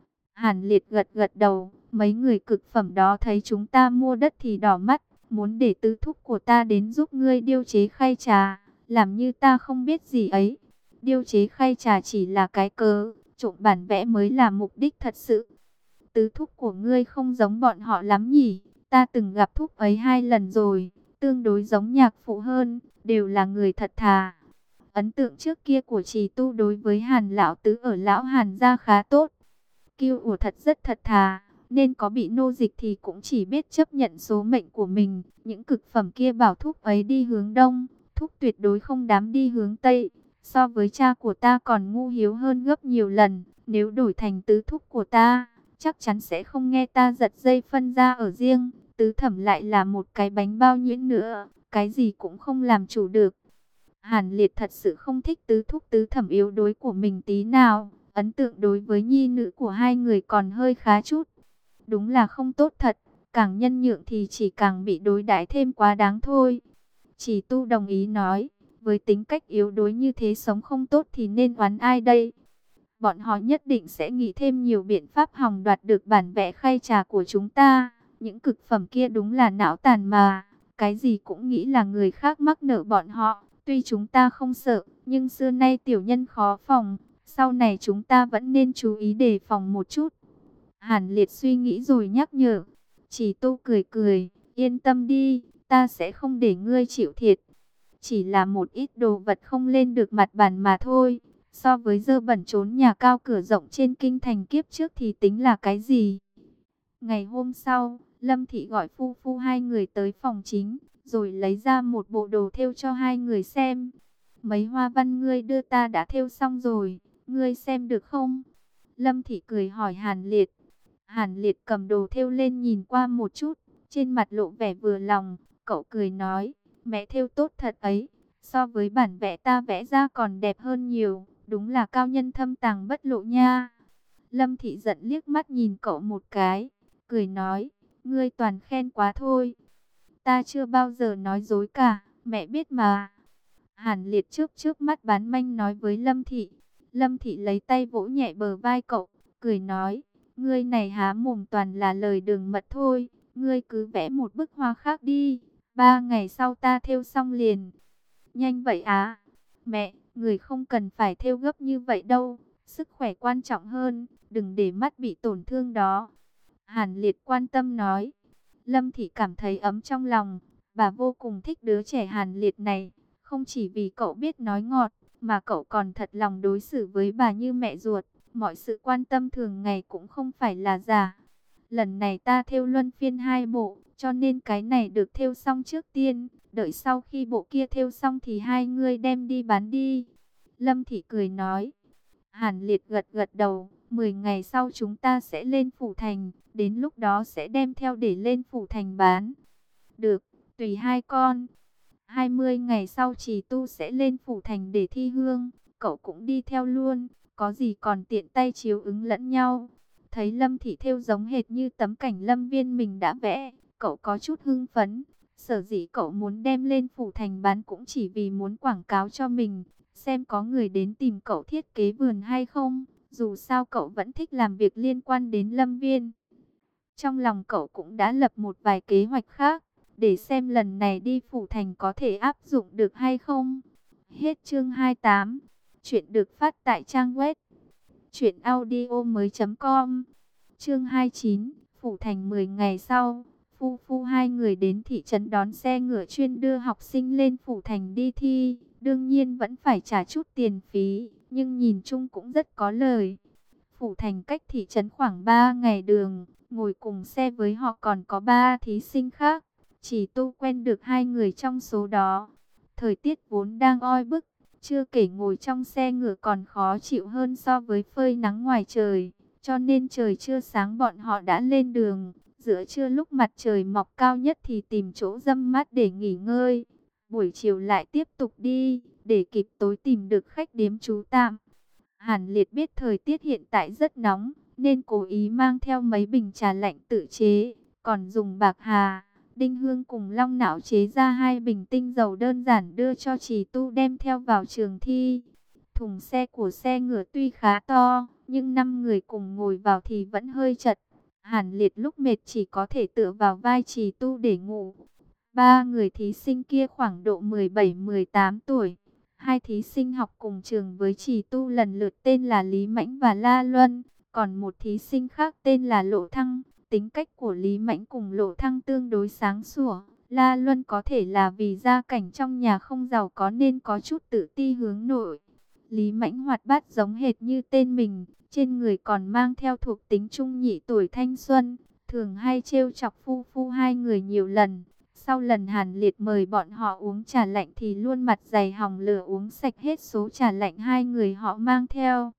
Hàn Liệt gật gật đầu, mấy người cực phẩm đó thấy chúng ta mua đất thì đỏ mắt, muốn để tứ thúc của ta đến giúp ngươi điêu chế khay trà, làm như ta không biết gì ấy. Điêu chế khay trà chỉ là cái cớ, trộm bản vẽ mới là mục đích thật sự. Tứ thúc của ngươi không giống bọn họ lắm nhỉ, ta từng gặp thúc ấy 2 lần rồi, tương đối giống nhạc phụ hơn, đều là người thật thà. Ấn tượng trước kia của Trì Tu đối với Hàn lão tứ ở lão Hàn gia khá tốt. Kiêu ủa thật rất thật thà, nên có bị nô dịch thì cũng chỉ biết chấp nhận số mệnh của mình. Những cực phẩm kia bảo thúc ấy đi hướng đông, thúc tuyệt đối không dám đi hướng tây. So với cha của ta còn ngu hiếu hơn gấp nhiều lần, nếu đổi thành tứ thúc của ta, chắc chắn sẽ không nghe ta giật dây phân ra ở riêng. Tứ thẩm lại là một cái bánh bao nhuyễn nữa, cái gì cũng không làm chủ được. Hàn Liệt thật sự không thích tứ thúc tứ thẩm yếu đuối của mình tí nào. Ấn tượng đối với nhi nữ của hai người còn hơi khá chút. Đúng là không tốt thật, càng nhân nhượng thì chỉ càng bị đối đãi thêm quá đáng thôi. Chỉ Tu đồng ý nói, với tính cách yếu đuối như thế sống không tốt thì nên oán ai đây? bọn họ nhất định sẽ nghĩ thêm nhiều biện pháp hòng đoạt được bản vẽ khay trà của chúng ta. Những cực phẩm kia đúng là não tàn mà, cái gì cũng nghĩ là người khác mắc nợ bọn họ. Tuy chúng ta không sợ, nhưng xưa nay tiểu nhân khó phòng, sau này chúng ta vẫn nên chú ý đề phòng một chút. Hàn Liệt suy nghĩ rồi nhắc nhở. Chỉ Tu cười cười, yên tâm đi, ta sẽ không để ngươi chịu thiệt. Chỉ là một ít đồ vật không lên được mặt bàn mà thôi. So với dơ bẩn trốn nhà cao cửa rộng trên kinh thành kiếp trước thì tính là cái gì? Ngày hôm sau, Lâm Thị gọi phu phu hai người tới phòng chính, rồi lấy ra một bộ đồ thêu cho hai người xem. Mấy hoa văn ngươi đưa ta đã thêu xong rồi, ngươi xem được không? Lâm Thị cười hỏi Hàn Liệt. Hàn Liệt cầm đồ thêu lên nhìn qua một chút, trên mặt lộ vẻ vừa lòng, cậu cười nói, mẹ thêu tốt thật ấy, so với bản vẽ ta vẽ ra còn đẹp hơn nhiều, đúng là cao nhân thâm tàng bất lộ nha. Lâm Thị giận liếc mắt nhìn cậu một cái, cười nói, ngươi toàn khen quá thôi. Ta chưa bao giờ nói dối cả, mẹ biết mà. Hàn Liệt trước mắt bán manh nói với Lâm Thị. Lâm Thị lấy tay vỗ nhẹ bờ vai cậu, cười nói, ngươi này há mồm toàn là lời đường mật thôi, ngươi cứ vẽ một bức hoa khác đi, 3 ngày sau ta thêu xong liền. Nhanh vậy á? Mẹ, người không cần phải thêu gấp như vậy đâu, sức khỏe quan trọng hơn, đừng để mắt bị tổn thương đó. Hàn Liệt quan tâm nói. Lâm Thị cảm thấy ấm trong lòng, bà vô cùng thích đứa trẻ Hàn Liệt này, không chỉ vì cậu biết nói ngọt, mà cậu còn thật lòng đối xử với bà như mẹ ruột, mọi sự quan tâm thường ngày cũng không phải là giả. Lần này ta thêu luân phiên 2 bộ, cho nên cái này được thêu xong trước tiên, đợi sau khi bộ kia thêu xong thì hai ngươi đem đi bán đi. Lâm Thị cười nói. Hàn Liệt gật gật đầu, 10 ngày sau chúng ta sẽ lên phủ thành, đến lúc đó sẽ đem theo để lên phủ thành bán. Được, tùy hai con. 20 ngày sau Trì Tu sẽ lên phủ thành để thi hương, cậu cũng đi theo luôn, có gì còn tiện tay chiếu ứng lẫn nhau. Thấy Lâm Thị thêu giống hệt như tấm cảnh Lâm Viên mình đã vẽ, cậu có chút hưng phấn. Sở dĩ cậu muốn đem lên phủ thành bán cũng chỉ vì muốn quảng cáo cho mình, xem có người đến tìm cậu thiết kế vườn hay không. Dù sao cậu vẫn thích làm việc liên quan đến Lâm Viên. Trong lòng cậu cũng đã lập một vài kế hoạch khác, để xem lần này đi phủ thành có thể áp dụng được hay không. Hết chương 28. Chuyện được phát tại trang web truyệnaudiomoi.com. Chương 29, phủ thành 10 ngày sau, phu phu hai người đến thị trấn đón xe ngựa chuyên đưa học sinh lên phủ thành đi thi, đương nhiên vẫn phải trả chút tiền phí, nhưng nhìn chung cũng rất có lời. Phủ thành cách thị trấn khoảng 3 ngày đường, ngồi cùng xe với họ còn có 3 thí sinh khác, chỉ Tu quen được 2 người trong số đó. Thời tiết vốn đang oi bức, chưa kể ngồi trong xe ngựa còn khó chịu hơn so với phơi nắng ngoài trời, cho nên trời chưa sáng bọn họ đã lên đường. Giữa trưa lúc mặt trời mọc cao nhất thì tìm chỗ râm mát để nghỉ ngơi, buổi chiều lại tiếp tục đi, để kịp tối tìm được khách điếm trú tạm. Hàn Liệt biết thời tiết hiện tại rất nóng, nên cố ý mang theo mấy bình trà lạnh tự chế, còn dùng bạc hà, đinh hương cùng long não chế ra 2 bình tinh dầu đơn giản đưa cho Trì Tu đem theo vào trường thi. Thùng xe của xe ngựa tuy khá to, nhưng 5 người cùng ngồi vào thì vẫn hơi chật. Hàn Liệt lúc mệt chỉ có thể tựa vào vai Trì Tu để ngủ. 3 người thí sinh kia khoảng độ 17-18 tuổi. 2 thí sinh học cùng trường với Trì Tu lần lượt tên là Lý Mãnh và La Luân, còn một thí sinh khác tên là Lộ Thăng. Tính cách của Lý Mãnh cùng Lộ Thăng tương đối sáng sủa. La Luân có thể là vì gia cảnh trong nhà không giàu có nên có chút tự ti hướng nội. Lý Mãnh hoạt bát giống hệt như tên mình, trên người còn mang theo thuộc tính trung nhị tuổi thanh xuân, thường hay trêu chọc phu phu hai người nhiều lần. Sau lần Hàn Liệt mời bọn họ uống trà lạnh thì luôn mặt dày hòng lửa uống sạch hết số trà lạnh hai người họ mang theo.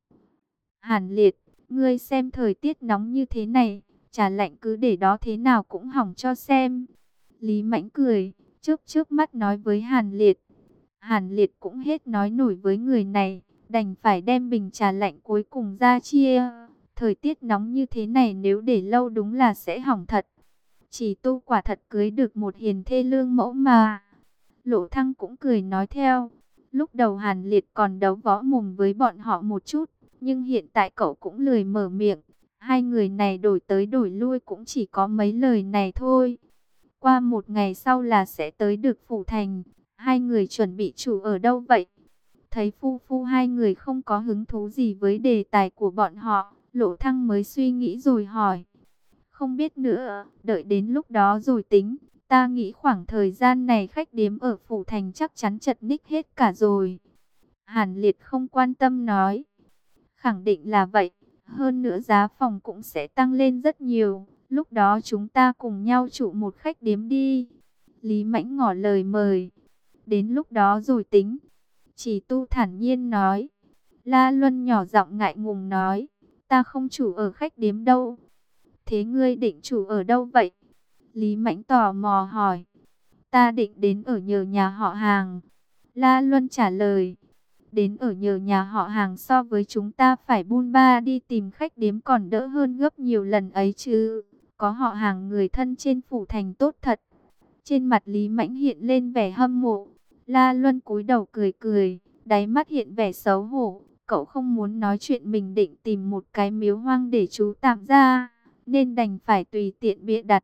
Hàn Liệt, ngươi xem thời tiết nóng như thế này, trà lạnh cứ để đó thế nào cũng hỏng cho xem. Lý Mãnh cười, chớp mắt nói với Hàn Liệt. Hàn Liệt cũng hết nói nổi với người này, đành phải đem bình trà lạnh cuối cùng ra chia. Thời tiết nóng như thế này nếu để lâu đúng là sẽ hỏng thật. Chỉ Tu quả thật cưới được một hiền thê lương mẫu mà. Lộ Thăng cũng cười nói theo. Lúc đầu Hàn Liệt còn đấu võ mồm với bọn họ một chút, Nhưng hiện tại cậu cũng lười mở miệng. Hai người này đổi tới đổi lui cũng chỉ có mấy lời này thôi. Qua một ngày sau là sẽ tới được phủ thành. Hai người chuẩn bị trụ ở đâu vậy? Thấy phu phu hai người không có hứng thú gì với đề tài của bọn họ, Lỗ Thăng mới suy nghĩ rồi hỏi. Không biết nữa, đợi đến lúc đó rồi tính. Ta nghĩ khoảng thời gian này khách điếm ở phủ thành chắc chắn chật ních hết cả rồi. Hàn Liệt không quan tâm nói. Khẳng định là vậy. Hơn nữa giá phòng cũng sẽ tăng lên rất nhiều. Lúc đó chúng ta cùng nhau trụ một khách điếm đi. Lý Mãnh ngỏ lời mời. Đến lúc đó rồi tính. Chỉ Tu thản nhiên nói. La Luân nhỏ giọng ngại ngùng nói. Ta không chủ ở khách điếm đâu. Thế ngươi định chủ ở đâu vậy? Lý Mãnh tò mò hỏi. Ta định đến ở nhờ nhà họ hàng. La Luân trả lời. Đến ở nhờ nhà họ hàng so với chúng ta phải bôn ba đi tìm khách điếm còn đỡ hơn gấp nhiều lần ấy chứ. Có họ hàng người thân trên phủ thành tốt thật. Trên mặt Lý Mãnh hiện lên vẻ hâm mộ. La Luân cúi đầu cười cười, đáy mắt hiện vẻ xấu hổ. Cậu không muốn nói chuyện mình định tìm một cái miếu hoang để trú tạm ra, nên đành phải tùy tiện bịa đặt.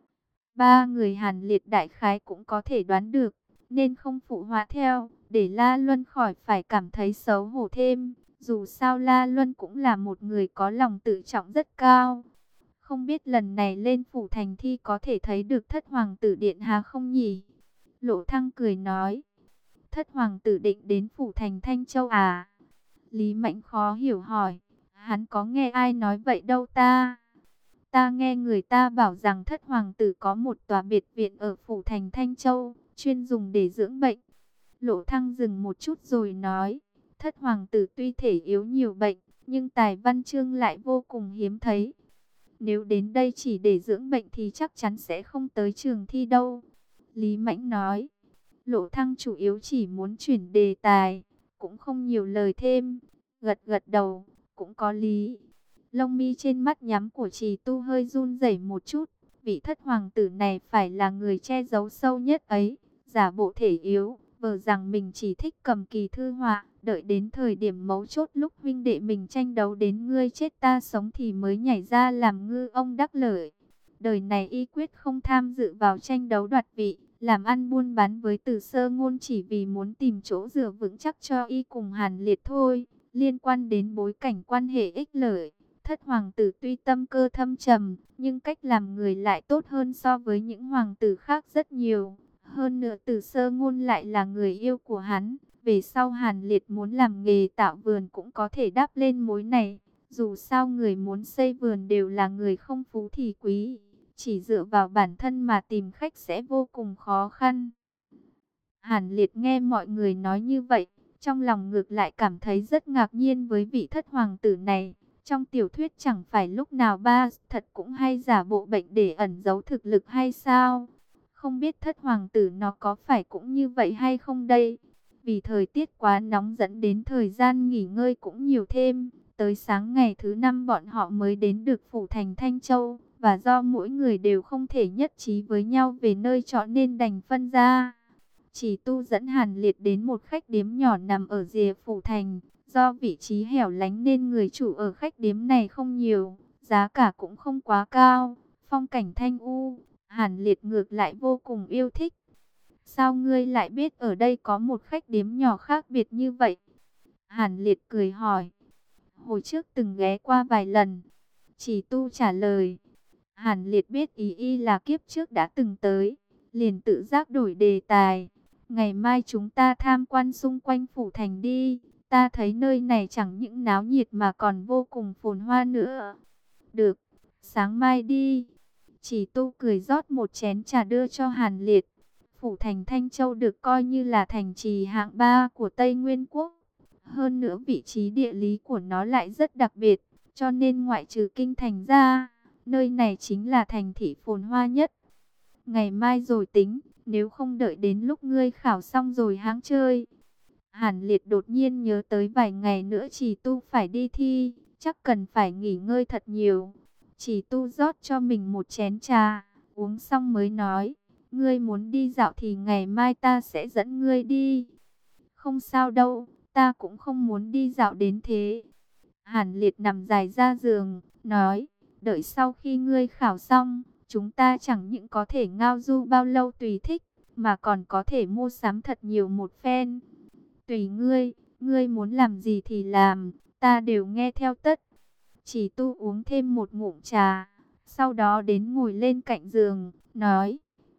Ba người Hàn Liệt đại khái cũng có thể đoán được, nên không phụ họa theo, để La Luân khỏi phải cảm thấy xấu hổ thêm. Dù sao La Luân cũng là một người có lòng tự trọng rất cao. Không biết lần này lên phủ thành thi có thể thấy được thất hoàng tử điện hạ không nhỉ? Lỗ Thăng cười nói. Thất hoàng tử định đến phủ thành Thanh Châu à? Lý Mãnh khó hiểu hỏi. Hắn có nghe ai nói vậy đâu ta? Ta nghe người ta bảo rằng thất hoàng tử có một tòa biệt viện ở phủ thành Thanh Châu, chuyên dùng để dưỡng bệnh. Lỗ Thăng dừng một chút rồi nói. Thất hoàng tử tuy thể yếu nhiều bệnh, nhưng tài văn chương lại vô cùng hiếm thấy. Nếu đến đây chỉ để dưỡng bệnh thì chắc chắn sẽ không tới trường thi đâu. Lý Mãnh nói. Lỗ Thăng chủ yếu chỉ muốn chuyển đề tài, cũng không nhiều lời thêm. Gật gật đầu, cũng có lý. Lông mi trên mắt nhắm của Trì Tu hơi run rẩy một chút. Vị thất hoàng tử này phải là người che giấu sâu nhất ấy. Giả bộ thể yếu, vờ rằng mình chỉ thích cầm kỳ thư họa. Đợi đến thời điểm mấu chốt lúc huynh đệ mình tranh đấu đến ngươi chết ta sống thì mới nhảy ra làm ngư ông đắc lợi. Đời này y quyết không tham dự vào tranh đấu đoạt vị, làm ăn buôn bán với Từ Sơ Ngôn chỉ vì muốn tìm chỗ dựa vững chắc cho y cùng Hàn Liệt thôi. Liên quan đến bối cảnh quan hệ ích lợi, thất hoàng tử tuy tâm cơ thâm trầm, nhưng cách làm người lại tốt hơn so với những hoàng tử khác rất nhiều. Hơn nữa Từ Sơ Ngôn lại là người yêu của hắn. Về sau Hàn Liệt muốn làm nghề tạo vườn cũng có thể đáp lên mối này. Dù sao người muốn xây vườn đều là người không phú thì quý. Chỉ dựa vào bản thân mà tìm khách sẽ vô cùng khó khăn. Hàn Liệt nghe mọi người nói như vậy, trong lòng ngược lại cảm thấy rất ngạc nhiên với vị thất hoàng tử này. Trong tiểu thuyết chẳng phải lúc nào ba thật cũng hay giả bộ bệnh để ẩn giấu thực lực hay sao? Không biết thất hoàng tử nó có phải cũng như vậy hay không đây? Vì thời tiết quá nóng dẫn đến thời gian nghỉ ngơi cũng nhiều thêm. Tới sáng ngày thứ 5 bọn họ mới đến được phủ thành Thanh Châu. Và do mỗi người đều không thể nhất trí với nhau về nơi chọn nên đành phân ra. Chỉ Tu dẫn Hàn Liệt đến một khách điếm nhỏ nằm ở rìa phủ thành. Do vị trí hẻo lánh nên người chủ ở khách điếm này không nhiều. Giá cả cũng không quá cao. Phong cảnh thanh u, Hàn Liệt ngược lại vô cùng yêu thích. Sao ngươi lại biết ở đây có một khách điếm nhỏ khác biệt như vậy? Hàn Liệt cười hỏi. Hồi trước từng ghé qua vài lần. Chỉ Tu trả lời. Hàn Liệt biết ý y là kiếp trước đã từng tới. Liền tự giác đổi đề tài. Ngày mai chúng ta tham quan xung quanh phủ thành đi. Ta thấy nơi này chẳng những náo nhiệt mà còn vô cùng phồn hoa nữa. Được, sáng mai đi. Chỉ Tu cười rót một chén trà đưa cho Hàn Liệt. Phủ thành Thanh Châu được coi như là thành trì hạng 3 của Tây Nguyên Quốc. Hơn nữa vị trí địa lý của nó lại rất đặc biệt. Cho nên ngoại trừ kinh thành ra, nơi này chính là thành thị phồn hoa nhất. Ngày mai rồi tính, nếu không đợi đến lúc ngươi khảo xong rồi hãng chơi. Hàn Liệt đột nhiên nhớ tới vài ngày nữa Chỉ Tu phải đi thi, chắc cần phải nghỉ ngơi thật nhiều. Chỉ Tu rót cho mình một chén trà, uống xong mới nói, ngươi muốn đi dạo thì ngày mai ta sẽ dẫn ngươi đi. Không sao đâu, ta cũng không muốn đi dạo đến thế. Hàn Liệt nằm dài ra giường, nói, đợi sau khi ngươi khảo xong, chúng ta chẳng những có thể ngao du bao lâu tùy thích, mà còn có thể mua sắm thật nhiều một phen. Tùy ngươi, ngươi muốn làm gì thì làm, ta đều nghe theo tất. Chỉ Tu uống thêm một ngụm trà, sau đó đến ngồi lên cạnh giường, nói.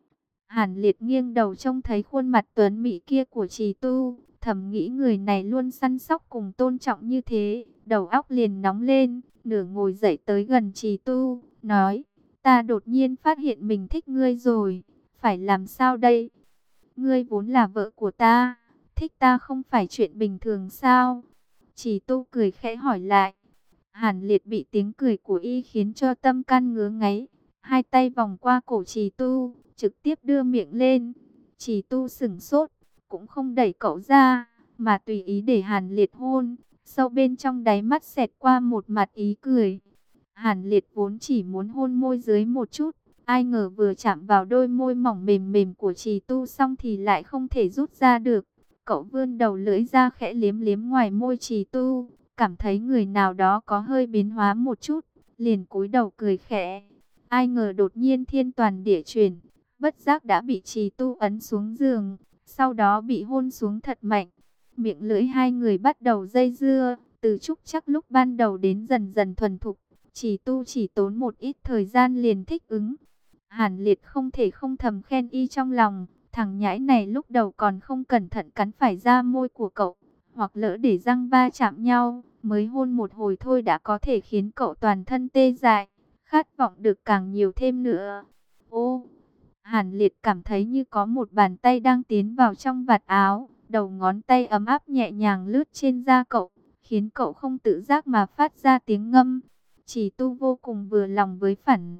Hàn Liệt nghiêng đầu trông thấy khuôn mặt tuấn mỹ kia của Trì Tu, thầm nghĩ người này luôn săn sóc cùng tôn trọng như thế, đầu óc liền nóng lên, nửa ngồi dậy tới gần Trì Tu, nói, ta đột nhiên phát hiện mình thích ngươi rồi, phải làm sao đây? Ngươi vốn là vợ của ta, thích ta không phải chuyện bình thường sao? Trì Tu cười khẽ hỏi lại. Hàn Liệt bị tiếng cười của y khiến cho tâm can ngứa ngáy, hai tay vòng qua cổ Trì Tu, trực tiếp đưa miệng lên. Trì Tu sững sốt, cũng không đẩy cậu ra, mà tùy ý để Hàn Liệt hôn. Sâu bên trong đáy mắt xẹt qua một mặt ý cười. Hàn Liệt vốn chỉ muốn hôn môi dưới một chút, ai ngờ vừa chạm vào đôi môi mỏng mềm mềm của Trì Tu xong thì lại không thể rút ra được. Cậu vươn đầu lưỡi ra khẽ liếm liếm ngoài môi Trì Tu, cảm thấy người nào đó có hơi biến hóa một chút, liền cúi đầu cười khẽ. Ai ngờ đột nhiên thiên toàn địa chuyển, bất giác đã bị Trì Tu ấn xuống giường, sau đó bị hôn xuống thật mạnh. Miệng lưỡi hai người bắt đầu dây dưa, từ trúc chắc lúc ban đầu đến dần dần thuần thục. Trì Tu chỉ tốn một ít thời gian liền thích ứng. Hàn Liệt không thể không thầm khen y trong lòng, thằng nhãi này lúc đầu còn không cẩn thận cắn phải da môi của cậu, hoặc lỡ để răng va chạm nhau, mới hôn một hồi thôi đã có thể khiến cậu toàn thân tê dại, khát vọng được càng nhiều thêm nữa. Ô, Hàn Liệt cảm thấy như có một bàn tay đang tiến vào trong vạt áo, đầu ngón tay ấm áp nhẹ nhàng lướt trên da cậu, khiến cậu không tự giác mà phát ra tiếng ngâm. Chỉ Tu vô cùng vừa lòng với phản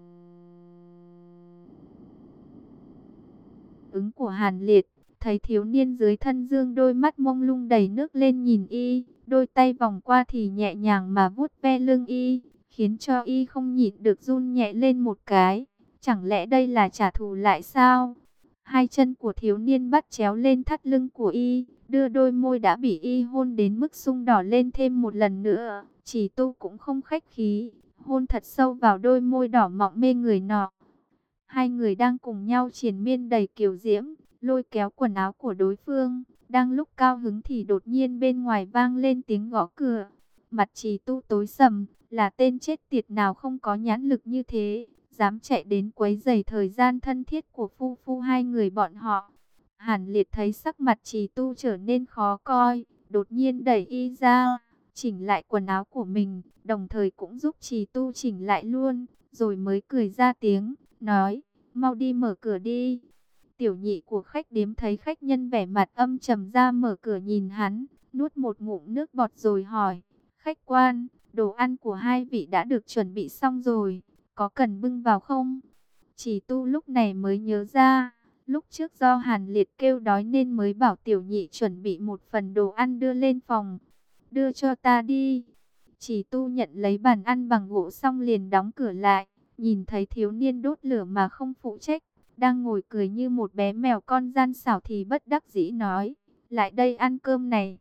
ứng của Hàn Liệt, thấy thiếu niên dưới thân dương đôi mắt mông lung đầy nước lên nhìn y, đôi tay vòng qua thì nhẹ nhàng mà vuốt ve lưng y, khiến cho y không nhịn được run nhẹ lên một cái. Chẳng lẽ đây là trả thù lại sao? Hai chân của thiếu niên bắt chéo lên thắt lưng của y, đưa đôi môi đã bị y hôn đến mức sưng đỏ lên thêm một lần nữa. Chỉ Tu cũng không khách khí, hôn thật sâu vào đôi môi đỏ mọng mê người nọ. Hai người đang cùng nhau triền miên đầy kiều diễm, lôi kéo quần áo của đối phương. Đang lúc cao hứng thì đột nhiên bên ngoài vang lên tiếng gõ cửa. Mặt Trì Tu tối sầm, là tên chết tiệt nào không có nhãn lực như thế, dám chạy đến quấy rầy thời gian thân thiết của phu phu hai người bọn họ. Hàn Liệt thấy sắc mặt Trì Tu trở nên khó coi, đột nhiên đẩy y ra, chỉnh lại quần áo của mình, đồng thời cũng giúp Trì Tu chỉnh lại luôn, rồi mới cười ra tiếng, nói, mau đi mở cửa đi. Tiểu nhị của khách điếm thấy khách nhân vẻ mặt âm trầm ra mở cửa nhìn hắn, nuốt một ngụm nước bọt rồi hỏi, khách quan, đồ ăn của hai vị đã được chuẩn bị xong rồi, có cần bưng vào không? Chỉ Tu lúc này mới nhớ ra, lúc trước do Hàn Liệt kêu đói nên mới bảo tiểu nhị chuẩn bị một phần đồ ăn đưa lên phòng. Đưa cho ta đi. Chỉ Tu nhận lấy bàn ăn bằng gỗ xong liền đóng cửa lại, nhìn thấy thiếu niên đốt lửa mà không phụ trách, đang ngồi cười như một bé mèo con gian xảo thì bất đắc dĩ nói, lại đây ăn cơm này.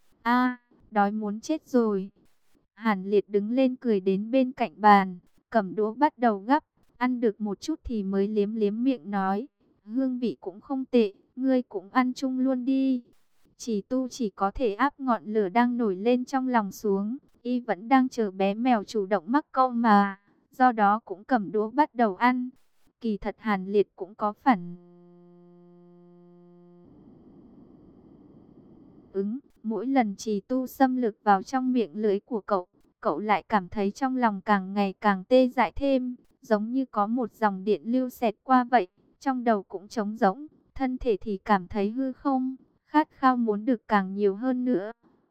A, đói muốn chết rồi. Hàn Liệt đứng lên cười đến bên cạnh bàn, cầm đũa bắt đầu gắp, ăn được một chút thì mới liếm liếm miệng nói, hương vị cũng không tệ, ngươi cũng ăn chung luôn đi. Chỉ Tu chỉ có thể áp ngọn lửa đang nổi lên trong lòng xuống, y vẫn đang chờ bé mèo chủ động mắc câu mà, do đó cũng cầm đũa bắt đầu ăn. Kỳ thật Hàn Liệt cũng có phản ứng, mỗi lần Trì Tu xâm lược vào trong miệng lưỡi của cậu, cậu lại cảm thấy trong lòng càng ngày càng tê dại thêm, giống như có một dòng điện lưu xẹt qua vậy, trong đầu cũng trống rỗng, thân thể thì cảm thấy hư không, khát khao muốn được càng nhiều hơn nữa.